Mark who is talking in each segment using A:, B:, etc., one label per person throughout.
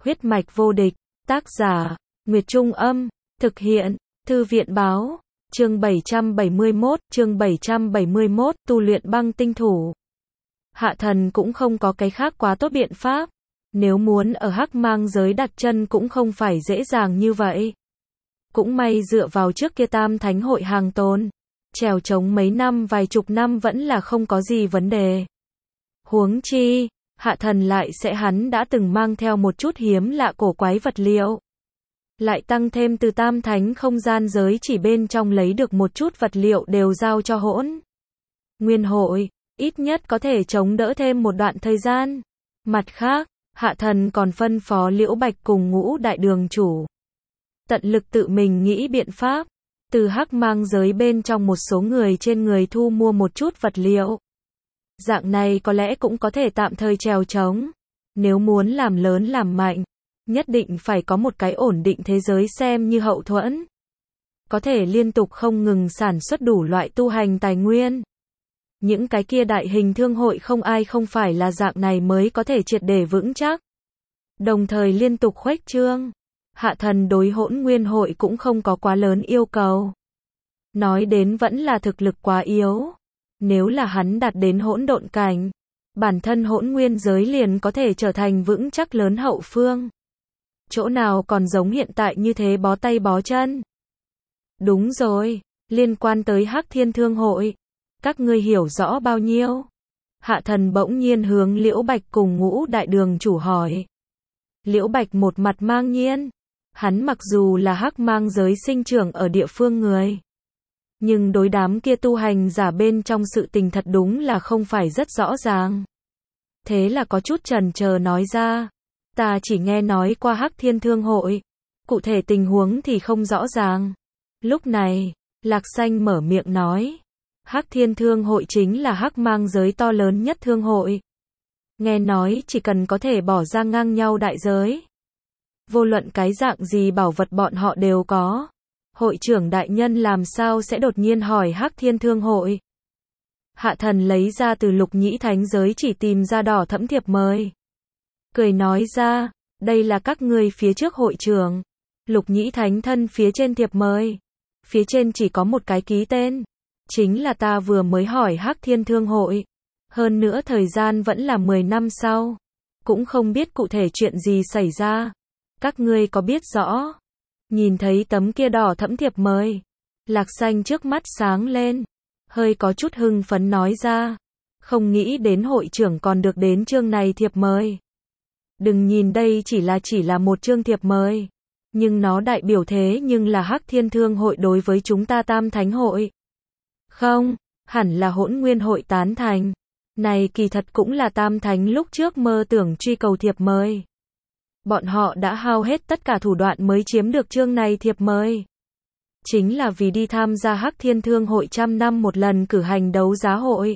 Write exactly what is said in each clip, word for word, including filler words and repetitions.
A: Huyết mạch vô địch, tác giả, Nguyệt Trung Âm, thực hiện, Thư viện Báo, chương bảy trăm bảy mươi mốt, chương bảy trăm bảy mươi mốt, tu luyện băng tinh thủ. Hạ thần cũng không có cái khác quá tốt biện pháp, nếu muốn ở hắc mang giới đặt chân cũng không phải dễ dàng như vậy. Cũng may dựa vào trước kia tam thánh hội hàng tồn, trèo trống mấy năm vài chục năm vẫn là không có gì vấn đề. Huống chi, hạ thần lại sẽ hắn đã từng mang theo một chút hiếm lạ cổ quái vật liệu. Lại tăng thêm từ tam thánh không gian giới chỉ bên trong lấy được một chút vật liệu đều giao cho hỗn nguyên hội, ít nhất có thể chống đỡ thêm một đoạn thời gian. Mặt khác, hạ thần còn phân phó Liễu Bạch cùng Ngũ Đại Đường chủ tận lực tự mình nghĩ biện pháp, từ hắc mang giới bên trong một số người trên người thu mua một chút vật liệu. Dạng này có lẽ cũng có thể tạm thời trèo trống. Nếu muốn làm lớn làm mạnh, nhất định phải có một cái ổn định thế giới xem như hậu thuẫn. Có thể liên tục không ngừng sản xuất đủ loại tu hành tài nguyên. Những cái kia đại hình thương hội không ai không phải là dạng này mới có thể triệt để vững chắc. Đồng thời liên tục khuếch trương. Hạ thần đối hỗn nguyên hội cũng không có quá lớn yêu cầu. Nói đến vẫn là thực lực quá yếu. Nếu là hắn đạt đến hỗn độn cảnh, bản thân hỗn nguyên giới liền có thể trở thành vững chắc lớn hậu phương. Chỗ nào còn giống hiện tại như thế bó tay bó chân. Đúng rồi, liên quan tới Hắc Thiên Thương hội, các ngươi hiểu rõ bao nhiêu? Hạ thần bỗng nhiên hướng Liễu Bạch cùng Ngũ Đại Đường chủ hỏi. Liễu Bạch một mặt mang nhiên, hắn mặc dù là hắc mang giới sinh trưởng ở địa phương người, nhưng đối đám kia tu hành giả bên trong sự tình thật đúng là không phải rất rõ ràng. Thế là có chút chần chờ nói ra, ta chỉ nghe nói qua Hắc Thiên Thương hội, cụ thể tình huống thì không rõ ràng. Lúc này, Lạc Xanh mở miệng nói, Hắc Thiên Thương hội chính là hắc mang giới to lớn nhất thương hội. Nghe nói chỉ cần có thể bỏ ra ngang nhau đại giới, vô luận cái dạng gì bảo vật bọn họ đều có. Hội trưởng đại nhân làm sao sẽ đột nhiên hỏi Hắc Thiên Thương hội? Hạ thần lấy ra từ Lục Nhĩ Thánh giới chỉ tìm ra đỏ thẫm thiệp mời. Cười nói ra, đây là các ngươi phía trước hội trưởng. Lục Nhĩ Thánh thân phía trên thiệp mời. Phía trên chỉ có một cái ký tên. Chính là ta vừa mới hỏi Hắc Thiên Thương hội. Hơn nữa thời gian vẫn là mười năm sau. Cũng không biết cụ thể chuyện gì xảy ra. Các ngươi có biết rõ? Nhìn thấy tấm kia đỏ thẫm thiệp mời, Lạc Xanh trước mắt sáng lên, hơi có chút hưng phấn nói ra, không nghĩ đến hội trưởng còn được đến chương này thiệp mời. Đừng nhìn đây chỉ là chỉ là một chương thiệp mời, nhưng nó đại biểu thế nhưng là Hắc Thiên Thương hội đối với chúng ta Tam Thánh hội. Không, hẳn là hỗn nguyên hội tán thành. Này kỳ thật cũng là Tam Thánh lúc trước mơ tưởng truy cầu thiệp mời. Bọn họ đã hao hết tất cả thủ đoạn mới chiếm được chương này thiệp mời. Chính là vì đi tham gia Hắc Thiên Thương hội trăm năm một lần cử hành đấu giá hội.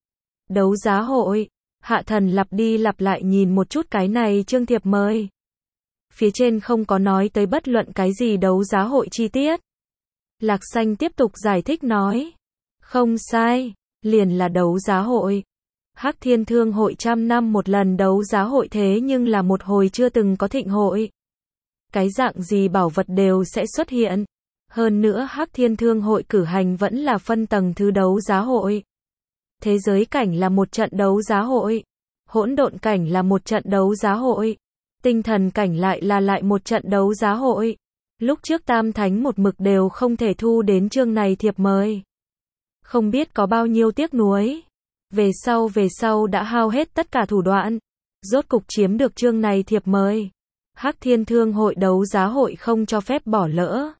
A: Đấu giá hội, hạ thần lặp đi lặp lại nhìn một chút cái này chương thiệp mời. Phía trên không có nói tới bất luận cái gì đấu giá hội chi tiết. Lạc Xanh tiếp tục giải thích nói. Không sai, liền là đấu giá hội. Hắc Thiên Thương hội trăm năm một lần đấu giá hội thế nhưng là một hồi chưa từng có thịnh hội. Cái dạng gì bảo vật đều sẽ xuất hiện. Hơn nữa Hắc Thiên Thương hội cử hành vẫn là phân tầng thứ đấu giá hội. Thế giới cảnh là một trận đấu giá hội. Hỗn độn cảnh là một trận đấu giá hội. Tinh thần cảnh lại là lại một trận đấu giá hội. Lúc trước Tam Thánh một mực đều không thể thu đến chương này thiệp mời. Không biết có bao nhiêu tiếc nuối. Về sau về sau đã hao hết tất cả thủ đoạn, rốt cục chiếm được chương này thiệp mời. Hắc Thiên Thương hội đấu giá hội không cho phép bỏ lỡ.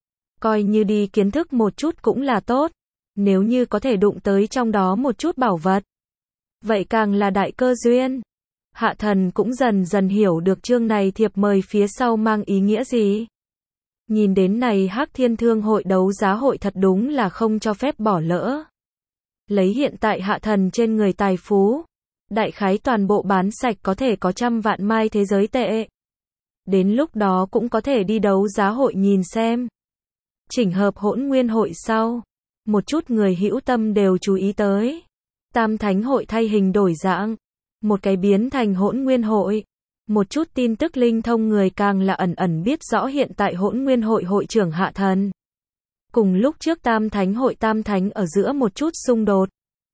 A: Coi như đi kiến thức một chút cũng là tốt, nếu như có thể đụng tới trong đó một chút bảo vật, vậy càng là đại cơ duyên. Hạ thần cũng dần dần hiểu được chương này thiệp mời phía sau mang ý nghĩa gì. Nhìn đến này Hắc Thiên Thương hội đấu giá hội thật đúng là không cho phép bỏ lỡ. Lấy hiện tại hạ thần trên người tài phú, đại khái toàn bộ bán sạch có thể có trăm vạn mai thế giới tệ. Đến lúc đó cũng có thể đi đấu giá hội nhìn xem. Chỉnh hợp hỗn nguyên hội sau, một chút người hữu tâm đều chú ý tới. Tam Thánh hội thay hình đổi dạng, một cái biến thành hỗn nguyên hội, Một chút tin tức linh thông người càng là ẩn ẩn biết rõ hiện tại Hỗn Nguyên hội hội trưởng Hạ Thần. Cùng lúc trước Tam Thánh hội Tam Thánh ở giữa một chút xung đột.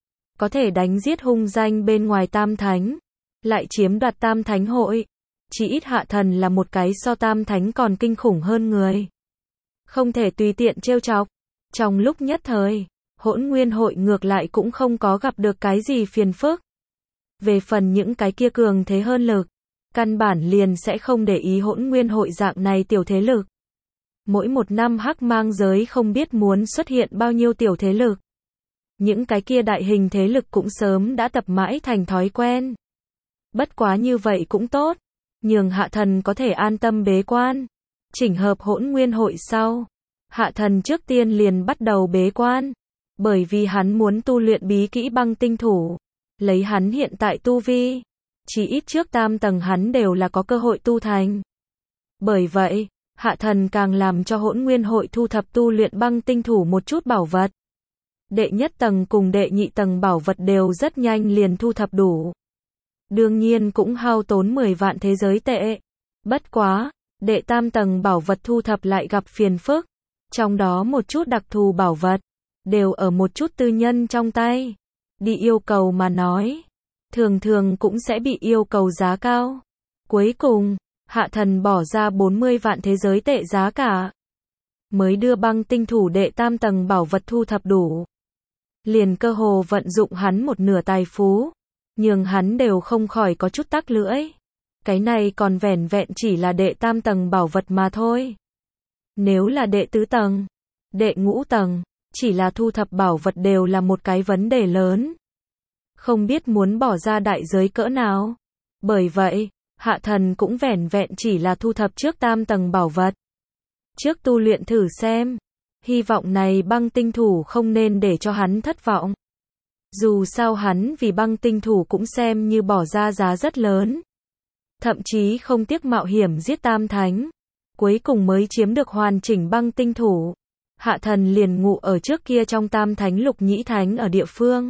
A: Có thể đánh giết hung danh bên ngoài Tam Thánh. Lại chiếm đoạt Tam Thánh hội. Chỉ ít Hạ Thần là một cái so Tam Thánh còn kinh khủng hơn người. Không thể tùy tiện trêu chọc. Trong lúc nhất thời, Hỗn Nguyên hội ngược lại cũng không có gặp được cái gì phiền phức. Về phần những cái kia cường thế hơn lực, căn bản liền sẽ không để ý Hỗn Nguyên hội dạng này tiểu thế lực. Mỗi một năm hắc mang giới không biết muốn xuất hiện bao nhiêu tiểu thế lực. Những cái kia đại hình thế lực cũng sớm đã tập mãi thành thói quen. Bất quá như vậy cũng tốt, nhường Hạ Thần có thể an tâm bế quan. Chỉnh hợp Hỗn Nguyên hội sau, Hạ Thần trước tiên liền bắt đầu bế quan. Bởi vì hắn muốn tu luyện bí kỹ băng tinh thủ. Lấy hắn hiện tại tu vi, chỉ ít trước tam tầng hắn đều là có cơ hội tu thành. Bởi vậy, Hạ Thần càng làm cho Hỗn Nguyên hội thu thập tu luyện băng tinh thủ một chút bảo vật. Đệ nhất tầng cùng đệ nhị tầng bảo vật đều rất nhanh liền thu thập đủ. Đương nhiên cũng hao tốn mười vạn thế giới tệ. Bất quá, đệ tam tầng bảo vật thu thập lại gặp phiền phức. Trong đó một chút đặc thù bảo vật, đều ở một chút tư nhân trong tay. Đi yêu cầu mà nói, thường thường cũng sẽ bị yêu cầu giá cao. Cuối cùng, Hạ Thần bỏ ra bốn mươi vạn thế giới tệ giá cả. Mới đưa băng tinh thủ đệ tam tầng bảo vật thu thập đủ. Liền cơ hồ vận dụng hắn một nửa tài phú. Nhưng hắn đều không khỏi có chút tắc lưỡi. Cái này còn vẻn vẹn chỉ là đệ tam tầng bảo vật mà thôi. Nếu là đệ tứ tầng, đệ ngũ tầng, chỉ là thu thập bảo vật đều là một cái vấn đề lớn. Không biết muốn bỏ ra đại giới cỡ nào. Bởi vậy, Hạ Thần cũng vẻn vẹn chỉ là thu thập trước tam tầng bảo vật. Trước tu luyện thử xem. Hy vọng này băng tinh thủ không nên để cho hắn thất vọng. Dù sao hắn vì băng tinh thủ cũng xem như bỏ ra giá rất lớn. Thậm chí không tiếc mạo hiểm giết tam thánh. Cuối cùng mới chiếm được hoàn chỉnh băng tinh thủ. Hạ Thần liền ngụ ở trước kia trong tam thánh lục nhĩ thánh ở địa phương.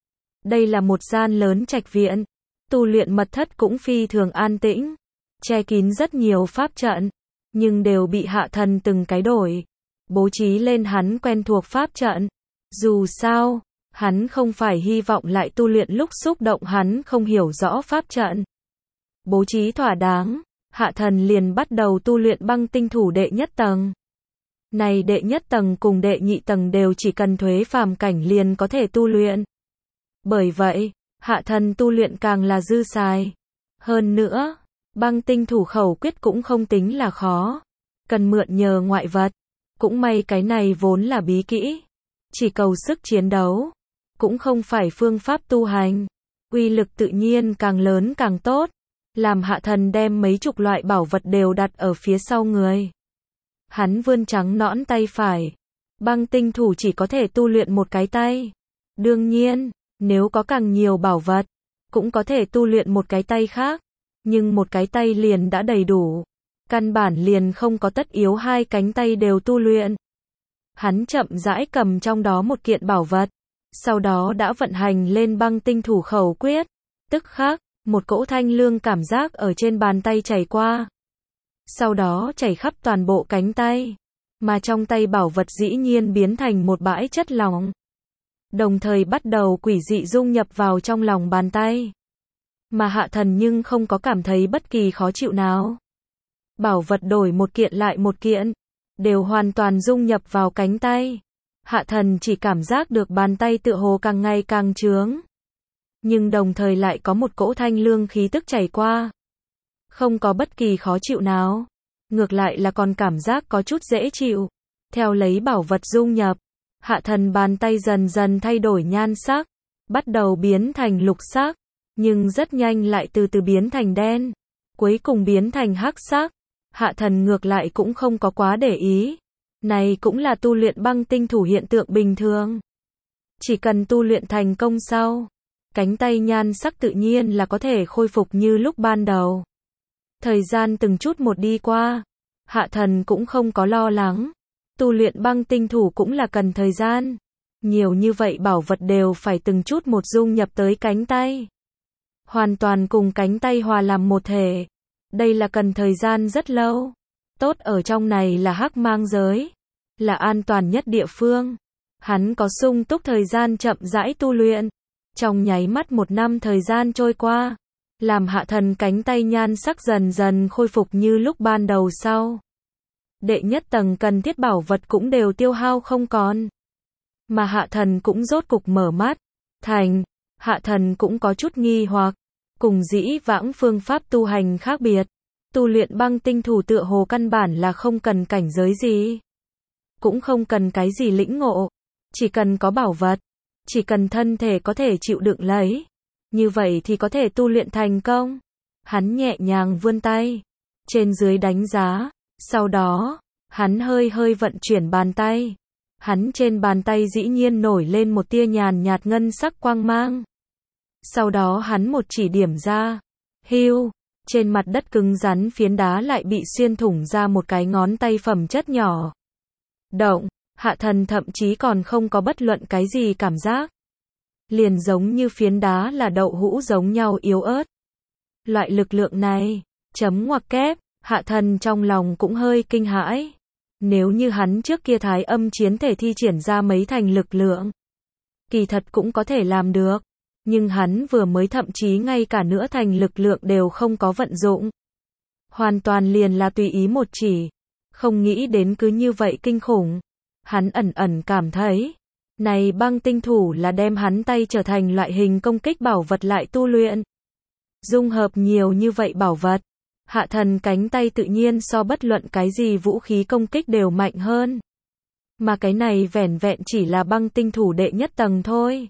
A: Đây là một gian lớn trạch viện. Tu luyện mật thất cũng phi thường an tĩnh. Che kín rất nhiều pháp trận. Nhưng đều bị Hạ Thần từng cái đổi. Bố trí lên hắn quen thuộc pháp trận. Dù sao, hắn không phải hy vọng lại tu luyện lúc xúc động hắn không hiểu rõ pháp trận. Bố trí thỏa đáng, Hạ Thần liền bắt đầu tu luyện băng tinh thủ đệ nhất tầng. Này đệ nhất tầng cùng đệ nhị tầng đều chỉ cần thuế phàm cảnh liền có thể tu luyện. Bởi vậy, Hạ Thần tu luyện càng là dư xài. Hơn nữa, băng tinh thủ khẩu quyết cũng không tính là khó. Cần mượn nhờ ngoại vật. Cũng may cái này vốn là bí kỹ. Chỉ cầu sức chiến đấu. Cũng không phải phương pháp tu hành. Uy lực tự nhiên càng lớn càng tốt. Làm Hạ Thần đem mấy chục loại bảo vật đều đặt ở phía sau người. Hắn vươn trắng nõn tay phải. Băng tinh thủ chỉ có thể tu luyện một cái tay. Đương nhiên, nếu có càng nhiều bảo vật, cũng có thể tu luyện một cái tay khác. Nhưng một cái tay liền đã đầy đủ. Căn bản liền không có tất yếu hai cánh tay đều tu luyện. Hắn chậm rãi cầm trong đó một kiện bảo vật. Sau đó đã vận hành lên băng tinh thủ khẩu quyết. Tức khắc, một cỗ thanh lương cảm giác ở trên bàn tay chảy qua. Sau đó chảy khắp toàn bộ cánh tay. Mà trong tay bảo vật dĩ nhiên biến thành một bãi chất lỏng. Đồng thời bắt đầu quỷ dị dung nhập vào trong lòng bàn tay. Mà Hạ Thần nhưng không có cảm thấy bất kỳ khó chịu nào. Bảo vật đổi một kiện lại một kiện. Đều hoàn toàn dung nhập vào cánh tay. Hạ Thần chỉ cảm giác được bàn tay tựa hồ càng ngày càng trướng. Nhưng đồng thời lại có một cỗ thanh lương khí tức chảy qua. Không có bất kỳ khó chịu nào. Ngược lại là còn cảm giác có chút dễ chịu. Theo lấy bảo vật dung nhập, Hạ Thần bàn tay dần dần thay đổi nhan sắc. Bắt đầu biến thành lục sắc. Nhưng rất nhanh lại từ từ biến thành đen. Cuối cùng biến thành hắc sắc. Hạ Thần ngược lại cũng không có quá để ý. Này cũng là tu luyện băng tinh thủ hiện tượng bình thường. Chỉ cần tu luyện thành công sau, cánh tay nhan sắc tự nhiên là có thể khôi phục như lúc ban đầu. Thời gian từng chút một đi qua, Hạ Thần cũng không có lo lắng. Tu luyện băng tinh thủ cũng là cần thời gian. Nhiều như vậy bảo vật đều phải từng chút một dung nhập tới cánh tay. Hoàn toàn cùng cánh tay hòa làm một thể. Đây là cần thời gian rất lâu. Tốt ở trong này là hắc mang giới, là an toàn nhất địa phương. Hắn có sung túc thời gian chậm rãi tu luyện. Trong nháy mắt một năm thời gian trôi qua, làm Hạ Thần cánh tay nhan sắc dần dần khôi phục như lúc ban đầu sau. Đệ nhất tầng cần thiết bảo vật cũng đều tiêu hao không còn. Mà Hạ Thần cũng rốt cục mở mắt. Thành, Hạ Thần cũng có chút nghi hoặc. Cùng dĩ vãng phương pháp tu hành khác biệt. Tu luyện băng tinh thủ tựa hồ căn bản là không cần cảnh giới gì. Cũng không cần cái gì lĩnh ngộ. Chỉ cần có bảo vật. Chỉ cần thân thể có thể chịu đựng lấy. Như vậy thì có thể tu luyện thành công. Hắn nhẹ nhàng vươn tay. Trên dưới đánh giá. Sau đó, hắn hơi hơi vận chuyển bàn tay. Hắn trên bàn tay dĩ nhiên nổi lên một tia nhàn nhạt ngân sắc quang mang. Sau đó hắn một chỉ điểm ra. Hưu, trên mặt đất cứng rắn phiến đá lại bị xuyên thủng ra một cái ngón tay phẩm chất nhỏ. Động, Hạ Thần thậm chí còn không có bất luận cái gì cảm giác. Liền giống như phiến đá là đậu hũ giống nhau yếu ớt. Loại lực lượng này, chấm ngoặc kép, Hạ Thần trong lòng cũng hơi kinh hãi. Nếu như hắn trước kia thái âm chiến thể thi triển ra mấy thành lực lượng, kỳ thật cũng có thể làm được. Nhưng hắn vừa mới thậm chí ngay cả nửa thành lực lượng đều không có vận dụng. Hoàn toàn liền là tùy ý một chỉ. Không nghĩ đến cứ như vậy kinh khủng. Hắn ẩn ẩn cảm thấy, này băng tinh thủ là đem hắn tay trở thành loại hình công kích bảo vật lại tu luyện. Dung hợp nhiều như vậy bảo vật. Hạ Thần cánh tay tự nhiên so bất luận cái gì vũ khí công kích đều mạnh hơn. Mà cái này vẻn vẹn chỉ là băng tinh thủ đệ nhất tầng thôi.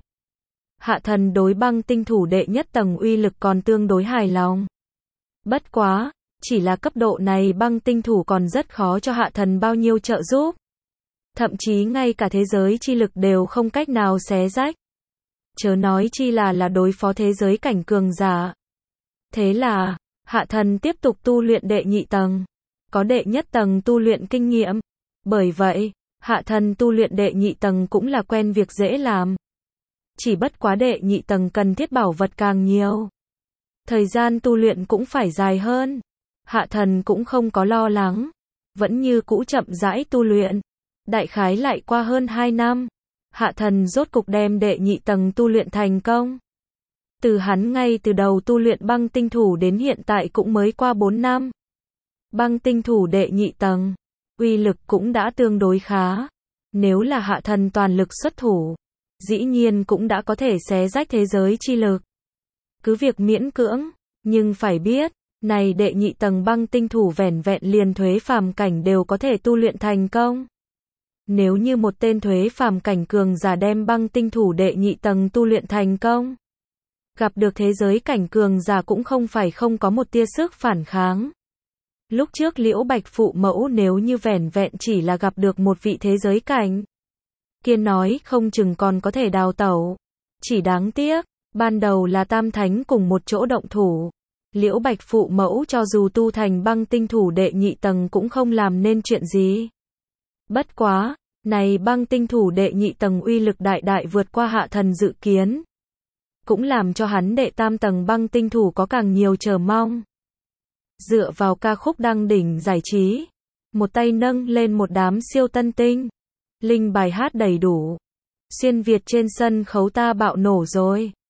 A: Hạ Thần đối băng tinh thủ đệ nhất tầng uy lực còn tương đối hài lòng. Bất quá, chỉ là cấp độ này băng tinh thủ còn rất khó cho Hạ Thần bao nhiêu trợ giúp. Thậm chí ngay cả thế giới chi lực đều không cách nào xé rách. Chớ nói chi là là đối phó thế giới cảnh cường giả. Thế là, Hạ Thần tiếp tục tu luyện đệ nhị tầng. Có đệ nhất tầng tu luyện kinh nghiệm. Bởi vậy, Hạ Thần tu luyện đệ nhị tầng cũng là quen việc dễ làm. Chỉ bất quá đệ nhị tầng cần thiết bảo vật càng nhiều. Thời gian tu luyện cũng phải dài hơn. Hạ Thần cũng không có lo lắng. Vẫn như cũ chậm rãi tu luyện. Đại khái lại qua hơn hai năm. Hạ Thần rốt cục đem đệ nhị tầng tu luyện thành công. Từ hắn ngay từ đầu tu luyện băng tinh thủ đến hiện tại cũng mới qua bốn năm. Băng tinh thủ đệ nhị tầng. Uy lực cũng đã tương đối khá. Nếu là Hạ Thần toàn lực xuất thủ, dĩ nhiên cũng đã có thể xé rách thế giới chi lực. Cứ việc miễn cưỡng, nhưng phải biết, này đệ nhị tầng băng tinh thủ vẻn vẹn liền thuế phàm cảnh đều có thể tu luyện thành công. Nếu như một tên thuế phàm cảnh cường giả đem băng tinh thủ đệ nhị tầng tu luyện thành công, gặp được thế giới cảnh cường giả cũng không phải không có một tia sức phản kháng. Lúc trước Liễu Bạch phụ mẫu nếu như vẻn vẹn chỉ là gặp được một vị thế giới cảnh, kia nói không chừng còn có thể đào tẩu. Chỉ đáng tiếc, ban đầu là tam thánh cùng một chỗ động thủ. Liễu Bạch phụ mẫu cho dù tu thành băng tinh thủ đệ nhị tầng cũng không làm nên chuyện gì. Bất quá, này băng tinh thủ đệ nhị tầng uy lực đại đại vượt qua Hạ Thần dự kiến. Cũng làm cho hắn đệ tam tầng băng tinh thủ có càng nhiều chờ mong. Dựa vào ca khúc đăng đỉnh giải trí, một tay nâng lên một đám siêu tân tinh. Linh bài hát đầy đủ. Xuyên Việt trên sân khấu ta bạo nổ rồi.